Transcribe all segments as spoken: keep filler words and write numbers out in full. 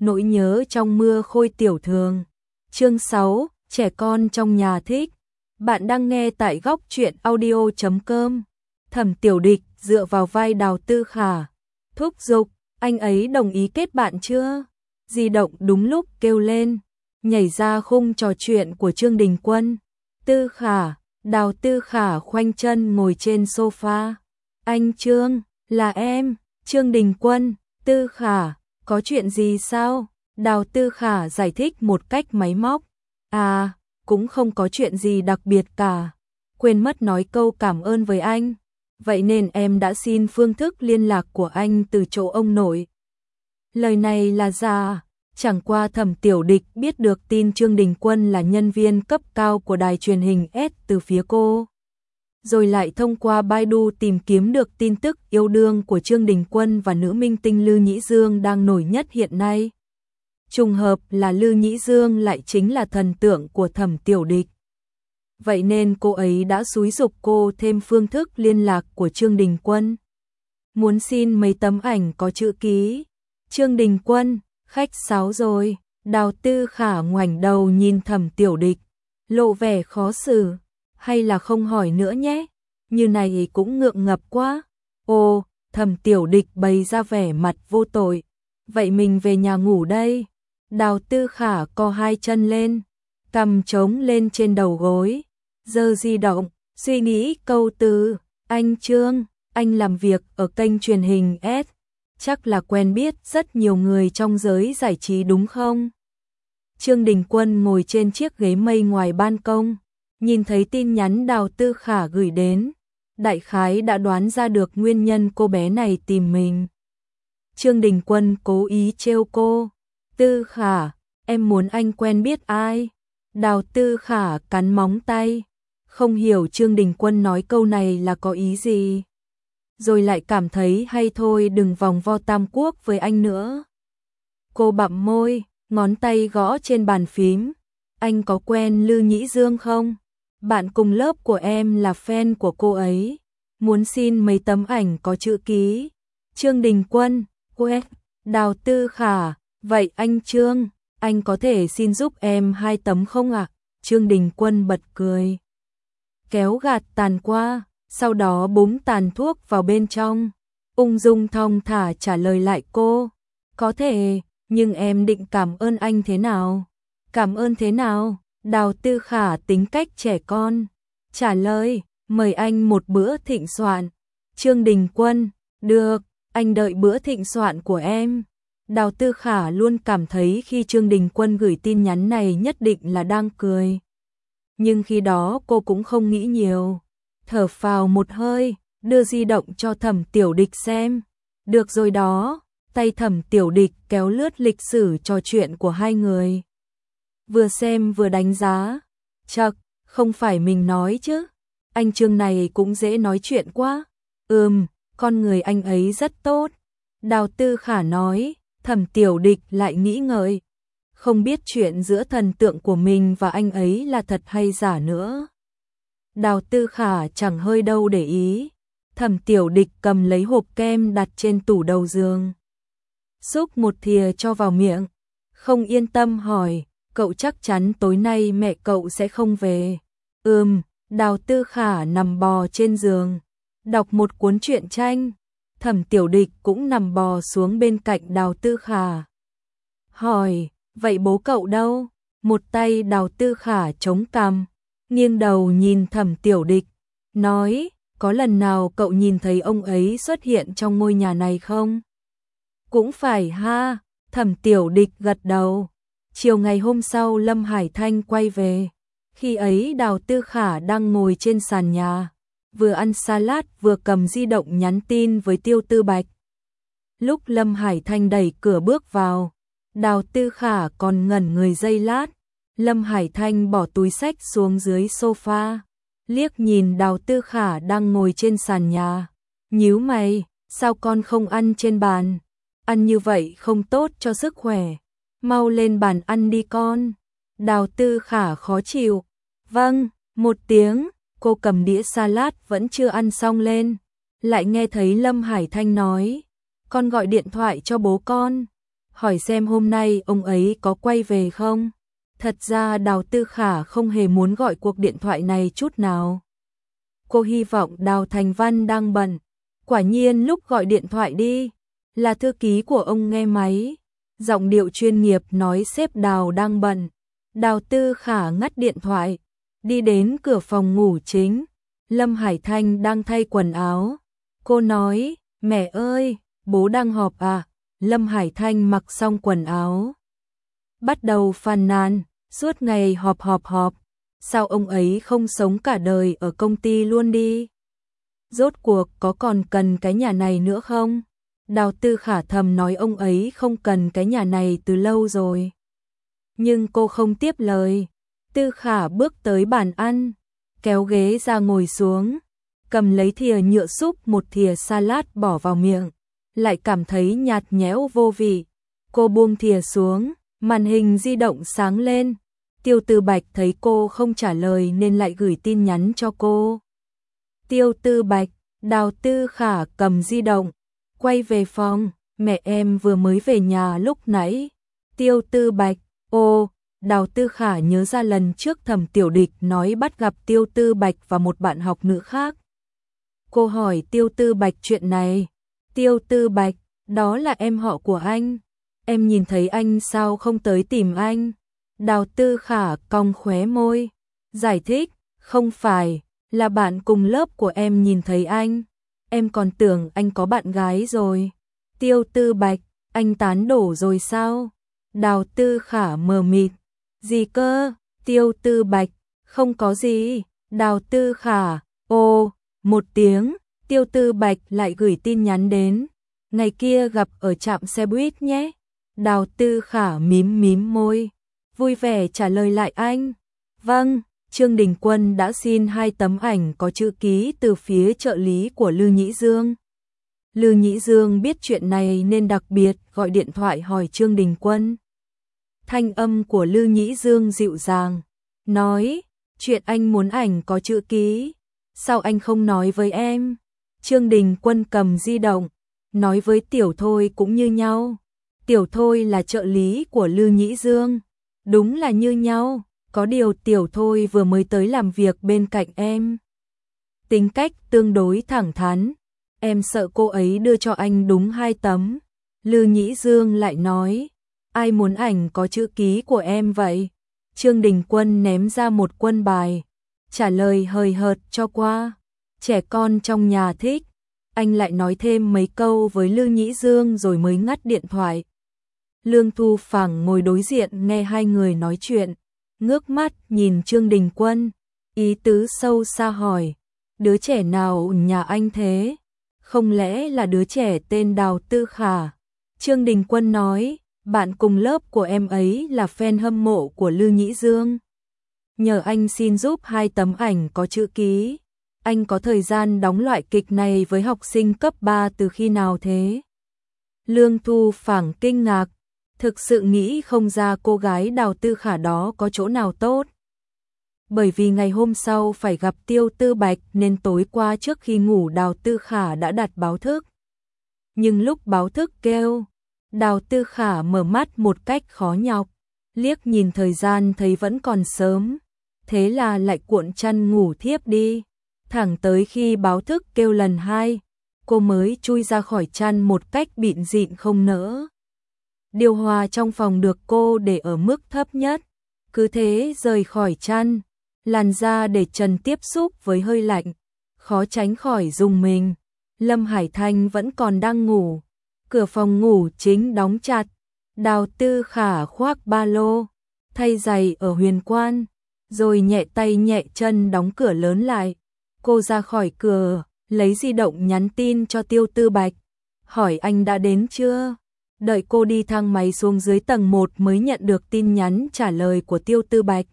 Nỗi nhớ trong mưa khôi tiểu thường. Chương sáu, trẻ con trong nhà thích. Bạn đang nghe tại góc truyện audio chấm com. Thẩm Tiểu Địch dựa vào vai Đào Tư Khả, thúc giục, anh ấy đồng ý kết bạn chưa? Di động đúng lúc kêu lên, nhảy ra khung trò chuyện của Trương Đình Quân. Tư Khả, Đào Tư Khả khoanh chân ngồi trên sofa. Anh Trương, là em, Trương Đình Quân. Tư Khả, có chuyện gì sao? Đào Tư Khả giải thích một cách máy móc. À, cũng không có chuyện gì đặc biệt cả. Quên mất nói câu cảm ơn với anh. Vậy nên em đã xin phương thức liên lạc của anh từ chỗ ông nội. Lời này là giả. Chẳng qua Thẩm Tiểu Địch biết được tin Trương Đình Quân là nhân viên cấp cao của đài truyền hình S từ phía cô. Rồi lại thông qua Baidu tìm kiếm được tin tức yêu đương của Trương Đình Quân và nữ minh tinh Lư Nhĩ Dương đang nổi nhất hiện nay. Trùng hợp là Lư Nhĩ Dương lại chính là thần tượng của Thẩm Tiểu Địch. Vậy nên cô ấy đã xúi giục cô thêm phương thức liên lạc của Trương Đình Quân. Muốn xin mấy tấm ảnh có chữ ký. Trương Đình Quân, khách sáo rồi. Đào Tư Khả ngoảnh đầu nhìn Thẩm Tiểu Địch, lộ vẻ khó xử. Hay là không hỏi nữa nhé, như này cũng ngượng ngập quá. Ồ, Thẩm Tiểu Địch bày ra vẻ mặt vô tội. Vậy mình về nhà ngủ đây. Đào Tư Khả co hai chân lên, cầm trống lên trên đầu gối, giơ di động, suy nghĩ câu từ. Anh Trương, anh làm việc ở kênh truyền hình S, chắc là quen biết rất nhiều người trong giới giải trí đúng không? Trương Đình Quân ngồi trên chiếc ghế mây ngoài ban công, nhìn thấy tin nhắn Đào Tư Khả gửi đến, đại khái đã đoán ra được nguyên nhân cô bé này tìm mình. Trương Đình Quân cố ý trêu cô. Tư Khả, em muốn anh quen biết ai? Đào Tư Khả cắn móng tay, không hiểu Trương Đình Quân nói câu này là có ý gì. Rồi lại cảm thấy hay thôi, đừng vòng vo tam quốc với anh nữa. Cô bặm môi, ngón tay gõ trên bàn phím. Anh có quen Lư Nhĩ Dương không? Bạn cùng lớp của em là fan của cô ấy, muốn xin mấy tấm ảnh có chữ ký. Trương Đình Quân, quét. Đào Tư Khả, vậy anh Trương, anh có thể xin giúp em hai tấm không ạ? À? Trương Đình Quân bật cười, kéo gạt tàn qua, sau đó búng tàn thuốc vào bên trong, ung dung thong thả trả lời lại cô. Có thể, nhưng em định cảm ơn anh thế nào? Cảm ơn thế nào? Đào Tư Khả tính cách trẻ con, trả lời, mời anh một bữa thịnh soạn. Trương Đình Quân, được, anh đợi bữa thịnh soạn của em. Đào Tư Khả luôn cảm thấy khi Trương Đình Quân gửi tin nhắn này nhất định là đang cười. Nhưng khi đó cô cũng không nghĩ nhiều, thở phào một hơi, đưa di động cho Thẩm Tiểu Địch xem. Được rồi đó, tay Thẩm Tiểu Địch kéo lướt lịch sử trò chuyện của hai người. Vừa xem vừa đánh giá. Chậc, không phải mình nói chứ. Anh Trương này cũng dễ nói chuyện quá. Ừm, con người anh ấy rất tốt. Đào Tư Khả nói. Thẩm Tiểu Địch lại nghĩ ngợi. Không biết chuyện giữa thần tượng của mình và anh ấy là thật hay giả nữa. Đào Tư Khả chẳng hơi đâu để ý. Thẩm Tiểu Địch cầm lấy hộp kem đặt trên tủ đầu giường, xúc một thìa cho vào miệng. Không yên tâm hỏi. Cậu chắc chắn tối nay mẹ cậu sẽ không về? Ừm. Đào Tư Khả nằm bò trên giường, đọc một cuốn truyện tranh. Thẩm Tiểu Địch cũng nằm bò xuống bên cạnh Đào Tư Khả. Hỏi, vậy bố cậu đâu? Một tay Đào Tư Khả chống cằm, nghiêng đầu nhìn Thẩm Tiểu Địch, nói, có lần nào cậu nhìn thấy ông ấy xuất hiện trong ngôi nhà này không? Cũng phải ha, Thẩm Tiểu Địch gật đầu. Chiều ngày hôm sau Lâm Hải Thanh quay về. Khi ấy Đào Tư Khả đang ngồi trên sàn nhà, vừa ăn salad vừa cầm di động nhắn tin với Tiêu Tư Bạch. Lúc Lâm Hải Thanh đẩy cửa bước vào, Đào Tư Khả còn ngẩn người giây lát. Lâm Hải Thanh bỏ túi xách xuống dưới sofa, liếc nhìn Đào Tư Khả đang ngồi trên sàn nhà, nhíu mày, sao con không ăn trên bàn? Ăn như vậy không tốt cho sức khỏe. Mau lên bàn ăn đi con. Đào Tư Khả khó chịu. Vâng, một tiếng. Cô cầm đĩa salad vẫn chưa ăn xong lên, lại nghe thấy Lâm Hải Thanh nói, con gọi điện thoại cho bố con. hỏi xem hôm nay ông ấy có quay về không. Thật ra Đào Tư Khả không hề muốn gọi cuộc điện thoại này chút nào. Cô hy vọng Đào Thành Văn đang bận. Quả nhiên lúc gọi điện thoại đi, là thư ký của ông nghe máy. Giọng điệu chuyên nghiệp nói sếp Đào đang bận. Đào Tư Khả ngắt điện thoại, đi đến cửa phòng ngủ chính. Lâm Hải Thanh đang thay quần áo. Cô nói, mẹ ơi, bố đang họp à? Lâm Hải Thanh mặc xong quần áo, bắt đầu phàn nàn, suốt ngày họp họp họp. Sao ông ấy không sống cả đời ở công ty luôn đi? Rốt cuộc có còn cần cái nhà này nữa không? Đào Tư Khả thầm nói ông ấy không cần cái nhà này từ lâu rồi. Nhưng cô không tiếp lời. Tư Khả bước tới bàn ăn, kéo ghế ra ngồi xuống, cầm lấy thìa nhựa xúc một thìa salad bỏ vào miệng, lại cảm thấy nhạt nhẽo vô vị. Cô buông thìa xuống, màn hình di động sáng lên. Tiêu Tư Bạch thấy cô không trả lời nên lại gửi tin nhắn cho cô. Tiêu Tư Bạch, Đào Tư Khả cầm di động, quay về phòng, mẹ em vừa mới về nhà lúc nãy. Tiêu Tư Bạch, ô, Đào Tư Khả nhớ ra lần trước Thẩm Tiểu Địch nói bắt gặp Tiêu Tư Bạch và một bạn học nữ khác. Cô hỏi Tiêu Tư Bạch chuyện này. Tiêu Tư Bạch, đó là em họ của anh. Em nhìn thấy anh sao không tới tìm anh? Đào Tư Khả cong khóe môi, giải thích, không phải, là bạn cùng lớp của em nhìn thấy anh. Em còn tưởng anh có bạn gái rồi. Tiêu Tư Bạch, anh tán đổ rồi sao? Đào Tư Khả mờ mịt, gì cơ? Tiêu Tư Bạch, không có gì. Đào Tư Khả, ô, một tiếng, Tiêu Tư Bạch lại gửi tin nhắn đến. Ngày kia gặp ở trạm xe buýt nhé. Đào Tư Khả mím mím môi, vui vẻ trả lời lại anh. Vâng, Trương Đình Quân đã xin hai tấm ảnh có chữ ký từ phía trợ lý của Lư Nhĩ Dương. Lư Nhĩ Dương biết chuyện này nên đặc biệt gọi điện thoại hỏi Trương Đình Quân. Thanh âm của Lư Nhĩ Dương dịu dàng, nói, chuyện anh muốn ảnh có chữ ký, sao anh không nói với em? Trương Đình Quân cầm di động, nói với Tiểu Thôi cũng như nhau. Tiểu Thôi là trợ lý của Lư Nhĩ Dương, đúng là như nhau, có điều Tiểu Thôi vừa mới tới làm việc bên cạnh em. Tính cách tương đối thẳng thắn, em sợ cô ấy đưa cho anh đúng hai tấm. Lư Nhĩ Dương lại nói, ai muốn ảnh có chữ ký của em vậy? Trương Đình Quân ném ra một quân bài, trả lời hời hợt cho qua. Trẻ con trong nhà thích. Anh lại nói thêm mấy câu với Lư Nhĩ Dương rồi mới ngắt điện thoại. Lương Thu Phẳng ngồi đối diện nghe hai người nói chuyện, ngước mắt nhìn Trương Đình Quân, ý tứ sâu xa hỏi, đứa trẻ nào nhà anh thế? Không lẽ là đứa trẻ tên Đào Tư Khả? Trương Đình Quân nói, bạn cùng lớp của em ấy là fan hâm mộ của Lư Nhĩ Dương. Nhờ anh xin giúp hai tấm ảnh có chữ ký. Anh có thời gian đóng loại kịch này với học sinh cấp ba từ khi nào thế? Lương Thu Phẳng kinh ngạc, thực sự nghĩ không ra cô gái Đào Tư Khả đó có chỗ nào tốt. Bởi vì ngày hôm sau phải gặp Tiêu Tư Bạch nên tối qua trước khi ngủ Đào Tư Khả đã đặt báo thức. Nhưng lúc báo thức kêu, Đào Tư Khả mở mắt một cách khó nhọc, liếc nhìn thời gian thấy vẫn còn sớm, thế là lại cuộn chăn ngủ thiếp đi. Thẳng tới khi báo thức kêu lần hai, cô mới chui ra khỏi chăn một cách bịn dịn không nỡ. Điều hòa trong phòng được cô để ở mức thấp nhất, cứ thế rời khỏi chăn, làn da để trần tiếp xúc với hơi lạnh, khó tránh khỏi rùng mình. Lâm Hải Thanh vẫn còn đang ngủ, cửa phòng ngủ chính đóng chặt. Đào Tư Khả khoác ba lô, thay giày ở Huyền Quan, rồi nhẹ tay nhẹ chân đóng cửa lớn lại. Cô ra khỏi cửa, lấy di động nhắn tin cho Tiêu Tư Bạch, hỏi anh đã đến chưa? Đợi cô đi thang máy xuống dưới tầng một mới nhận được tin nhắn trả lời của Tiêu Tư Bạch.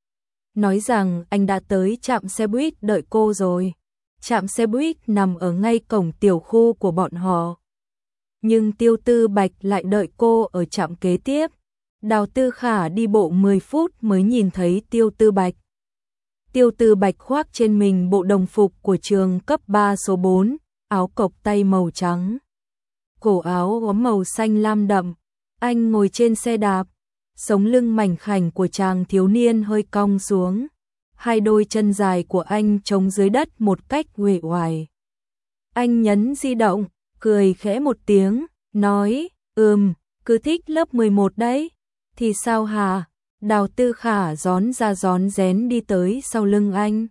Nói rằng anh đã tới trạm xe buýt đợi cô rồi. Trạm xe buýt nằm ở ngay cổng tiểu khu của bọn họ. Nhưng Tiêu Tư Bạch lại đợi cô ở trạm kế tiếp. Đào Tư Khả đi bộ mười phút mới nhìn thấy Tiêu Tư Bạch. Tiêu Tư Bạch khoác trên mình bộ đồng phục của trường cấp ba số bốn, áo cộc tay màu trắng, cổ áo có màu xanh lam đậm. Anh ngồi trên xe đạp, sống lưng mảnh khảnh của chàng thiếu niên hơi cong xuống, hai đôi chân dài của anh trống dưới đất một cách uể oải. Anh nhấn di động, cười khẽ một tiếng, nói, ừm, cứ thích lớp mười một đấy, thì sao hả? Đào Tư Khả rón ra rón rén đi tới sau lưng anh.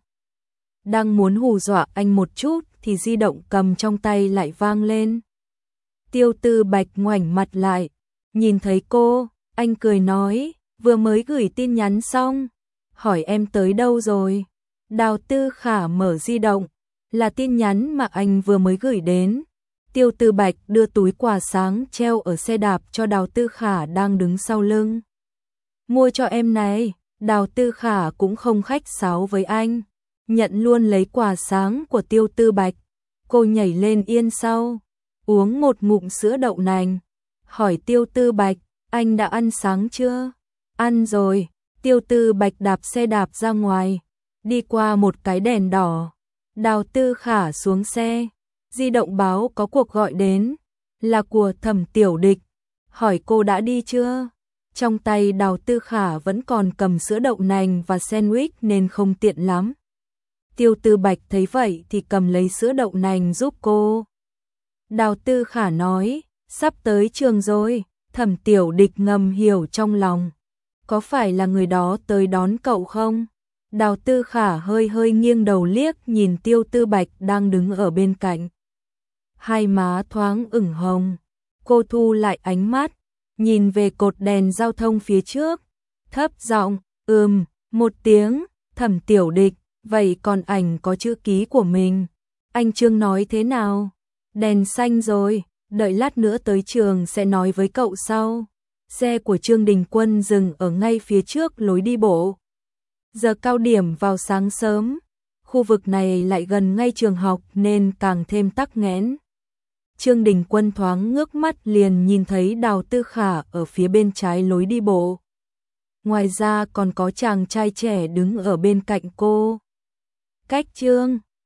Đang muốn hù dọa anh một chút thì di động cầm trong tay lại vang lên. Tiêu Tư Bạch ngoảnh mặt lại, nhìn thấy cô, anh cười nói, vừa mới gửi tin nhắn xong, hỏi em tới đâu rồi. Đào Tư Khả mở di động, là tin nhắn mà anh vừa mới gửi đến. Tiêu Tư Bạch đưa túi quà sáng treo ở xe đạp cho Đào Tư Khả đang đứng sau lưng. Mua cho em này. Đào Tư Khả cũng không khách sáo với anh, nhận luôn lấy quà sáng của Tiêu Tư Bạch. Cô nhảy lên yên sau, uống một ngụm sữa đậu nành, hỏi Tiêu Tư Bạch, anh đã ăn sáng chưa? Ăn rồi. Tiêu Tư Bạch đạp xe đạp ra ngoài, đi qua một cái đèn đỏ. Đào Tư Khả xuống xe, di động báo có cuộc gọi đến, là của Thẩm Tiểu Địch, hỏi cô đã đi chưa? Trong tay Đào Tư Khả vẫn còn cầm sữa đậu nành và sandwich nên không tiện lắm. Tiêu Tư Bạch thấy vậy thì cầm lấy sữa đậu nành giúp cô. Đào Tư Khả nói, sắp tới trường rồi. Thẩm Tiểu Địch ngầm hiểu trong lòng, có phải là người đó tới đón cậu không? Đào Tư Khả hơi hơi nghiêng đầu liếc nhìn Tiêu Tư Bạch đang đứng ở bên cạnh. Hai má thoáng ửng hồng, cô thu lại ánh mắt, nhìn về cột đèn giao thông phía trước, thấp giọng, ừm, một tiếng. Thẩm Tiểu Địch, vậy còn ảnh có chữ ký của mình, anh Trương nói thế nào? Đèn xanh rồi, đợi lát nữa tới trường sẽ nói với cậu sau. Xe của Trương Đình Quân dừng ở ngay phía trước lối đi bộ. Giờ cao điểm vào sáng sớm, khu vực này lại gần ngay trường học nên càng thêm tắc nghẽn. Trương Đình Quân thoáng ngước mắt liền nhìn thấy Đào Tư Khả ở phía bên trái lối đi bộ. Ngoài ra còn có chàng trai trẻ đứng ở bên cạnh cô. Cách Trương